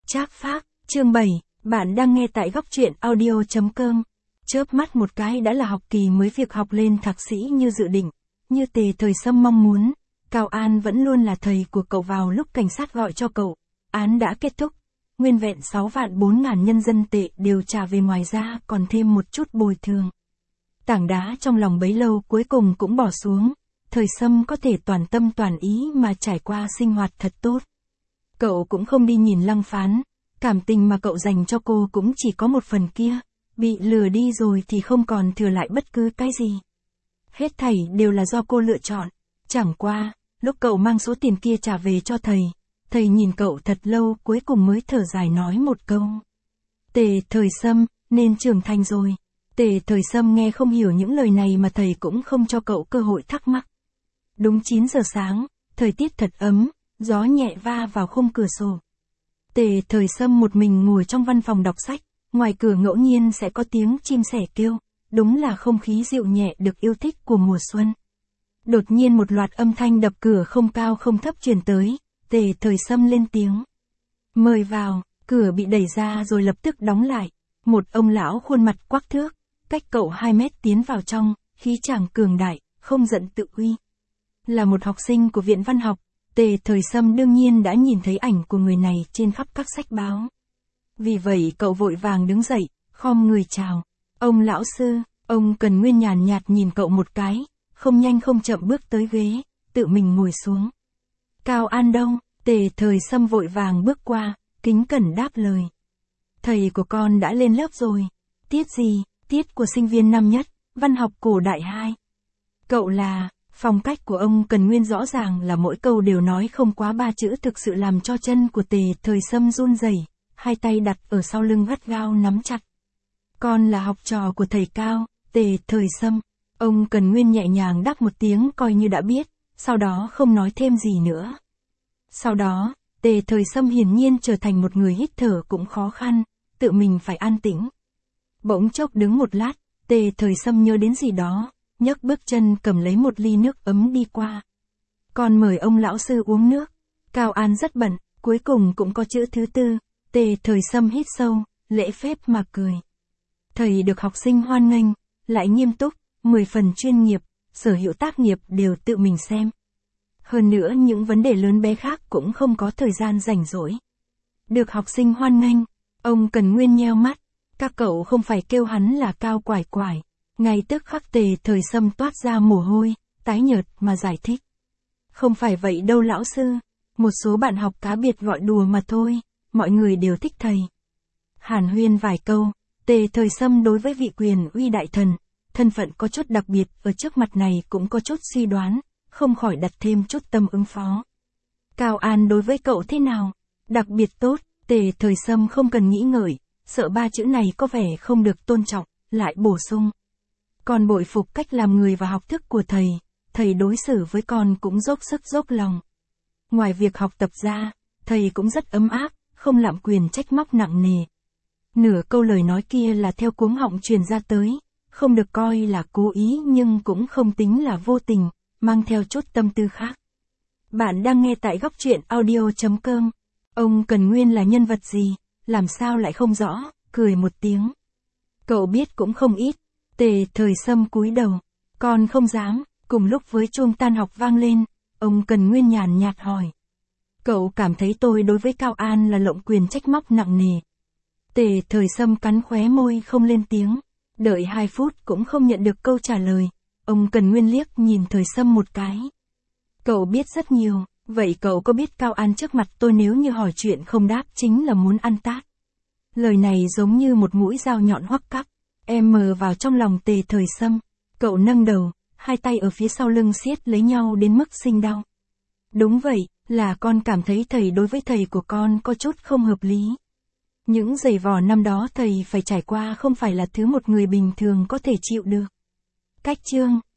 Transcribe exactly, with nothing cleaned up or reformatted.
Trác Phác, chương bảy, bạn đang nghe tại góc truyện audio chấm com. Chớp mắt một cái đã là học kỳ mới, việc học lên thạc sĩ như dự định, như Tề Thời Sâm mong muốn. Cao An vẫn luôn là thầy của cậu vào lúc cảnh sát gọi cho cậu. Án đã kết thúc, nguyên vẹn sáu vạn bốn ngàn nhân dân tệ đều trả về, ngoài ra còn thêm một chút bồi thường. Tảng đá trong lòng bấy lâu cuối cùng cũng bỏ xuống, Thời Sâm có thể toàn tâm toàn ý mà trải qua sinh hoạt thật tốt. Cậu cũng không đi nhìn Lăng Phán, cảm tình mà cậu dành cho cô cũng chỉ có một phần kia, bị lừa đi rồi thì không còn thừa lại bất cứ cái gì. Hết thảy đều là do cô lựa chọn, chẳng qua, lúc cậu mang số tiền kia trả về cho thầy, thầy nhìn cậu thật lâu cuối cùng mới thở dài nói một câu. Tề Thời Sâm, nên trưởng thành rồi. Tề Thời Sâm nghe không hiểu những lời này mà thầy cũng không cho cậu cơ hội thắc mắc. Đúng chín giờ sáng, thời tiết thật ấm, gió nhẹ va vào khung cửa sổ. Tề Thời Sâm một mình ngồi trong văn phòng đọc sách, ngoài cửa ngẫu nhiên sẽ có tiếng chim sẻ kêu, đúng là không khí dịu nhẹ được yêu thích của mùa xuân. Đột nhiên một loạt âm thanh đập cửa không cao không thấp truyền tới, Tề Thời Sâm lên tiếng. Mời vào, cửa bị đẩy ra rồi lập tức đóng lại. Một ông lão khuôn mặt quắc thước, cách cậu hai mét tiến vào trong, khí chàng cường đại, không giận tự uy. Là một học sinh của Viện Văn học, Tề Thời Sâm đương nhiên đã nhìn thấy ảnh của người này trên khắp các sách báo. Vì vậy cậu vội vàng đứng dậy, khom người chào. Ông lão sư, ông Cần Nguyên nhàn nhạt nhìn cậu một cái, không nhanh không chậm bước tới ghế, tự mình ngồi xuống. Cao An đâu? Tề Thời Sâm vội vàng bước qua, kính cẩn đáp lời. Thầy của con đã lên lớp rồi. Tiết gì? Tiết của sinh viên năm nhất, văn học cổ đại hai. Cậu là... Phong cách của ông Cần Nguyên rõ ràng là mỗi câu đều nói không quá ba chữ, thực sự làm cho chân của Tề Thời Sâm run rẩy, hai tay đặt ở sau lưng gắt gao nắm chặt. Con là học trò của thầy Cao, Tề Thời Sâm. Ông Cần Nguyên nhẹ nhàng đáp một tiếng coi như đã biết, sau đó không nói thêm gì nữa. Sau đó, Tề Thời Sâm hiển nhiên trở thành một người hít thở cũng khó khăn, tự mình phải an tĩnh. Bỗng chốc đứng một lát, Tề Thời Sâm nhớ đến gì đó, nhấc bước chân cầm lấy một ly nước ấm đi qua. Con mời ông lão sư uống nước. Cao An rất bận, cuối cùng cũng có chữ thứ tư. Tề Thời Sâm hít sâu, lễ phép mà cười. Thầy được học sinh hoan nghênh, lại nghiêm túc, mười phần chuyên nghiệp, sở hữu tác nghiệp đều tự mình xem. Hơn nữa những vấn đề lớn bé khác cũng không có thời gian rảnh rỗi. Được học sinh hoan nghênh, ông Cần Nguyên nheo mắt, các cậu không phải kêu hắn là Cao Quải Quải. Ngay tức khắc Tề Thời Sâm toát ra mồ hôi, tái nhợt mà giải thích. Không phải vậy đâu lão sư, một số bạn học cá biệt gọi đùa mà thôi, mọi người đều thích thầy. Hàn huyên vài câu, Tề Thời Sâm đối với vị quyền uy đại thần, thân phận có chút đặc biệt ở trước mặt này cũng có chút suy đoán, không khỏi đặt thêm chút tâm ứng phó. Cao An đối với cậu thế nào? Đặc biệt tốt. Tề Thời Sâm không cần nghĩ ngợi, sợ ba chữ này có vẻ không được tôn trọng, lại bổ sung. Con bội phục cách làm người và học thức của thầy, thầy đối xử với con cũng dốc sức dốc lòng. Ngoài việc học tập ra, thầy cũng rất ấm áp, không lạm quyền trách móc nặng nề. Nửa câu lời nói kia là theo cuống họng truyền ra tới, không được coi là cố ý nhưng cũng không tính là vô tình, mang theo chút tâm tư khác. Bạn đang nghe tại góc truyện audio chấm com. Ông Cần Nguyên là nhân vật gì, làm sao lại không rõ, cười một tiếng. Cậu biết cũng không ít. Tề Thời Sâm cúi đầu, con không dám. Cùng lúc với chuông tan học vang lên, ông Cần Nguyên nhàn nhạt hỏi. Cậu cảm thấy tôi đối với Cao An là lộng quyền trách móc nặng nề. Tề Thời Sâm cắn khóe môi không lên tiếng, đợi hai phút cũng không nhận được câu trả lời. Ông Cần Nguyên liếc nhìn Thời Sâm một cái. Cậu biết rất nhiều, vậy cậu có biết Cao An trước mặt tôi nếu như hỏi chuyện không đáp chính là muốn ăn tát. Lời này giống như một mũi dao nhọn hoắc cắp. Em mờ vào trong lòng Tề Thời Sâm. Cậu nâng đầu, hai tay ở phía sau lưng siết lấy nhau đến mức sinh đau. Đúng vậy, là con cảm thấy thầy đối với thầy của con có chút không hợp lý. Những giày vò năm đó thầy phải trải qua không phải là thứ một người bình thường có thể chịu được. Cách chương,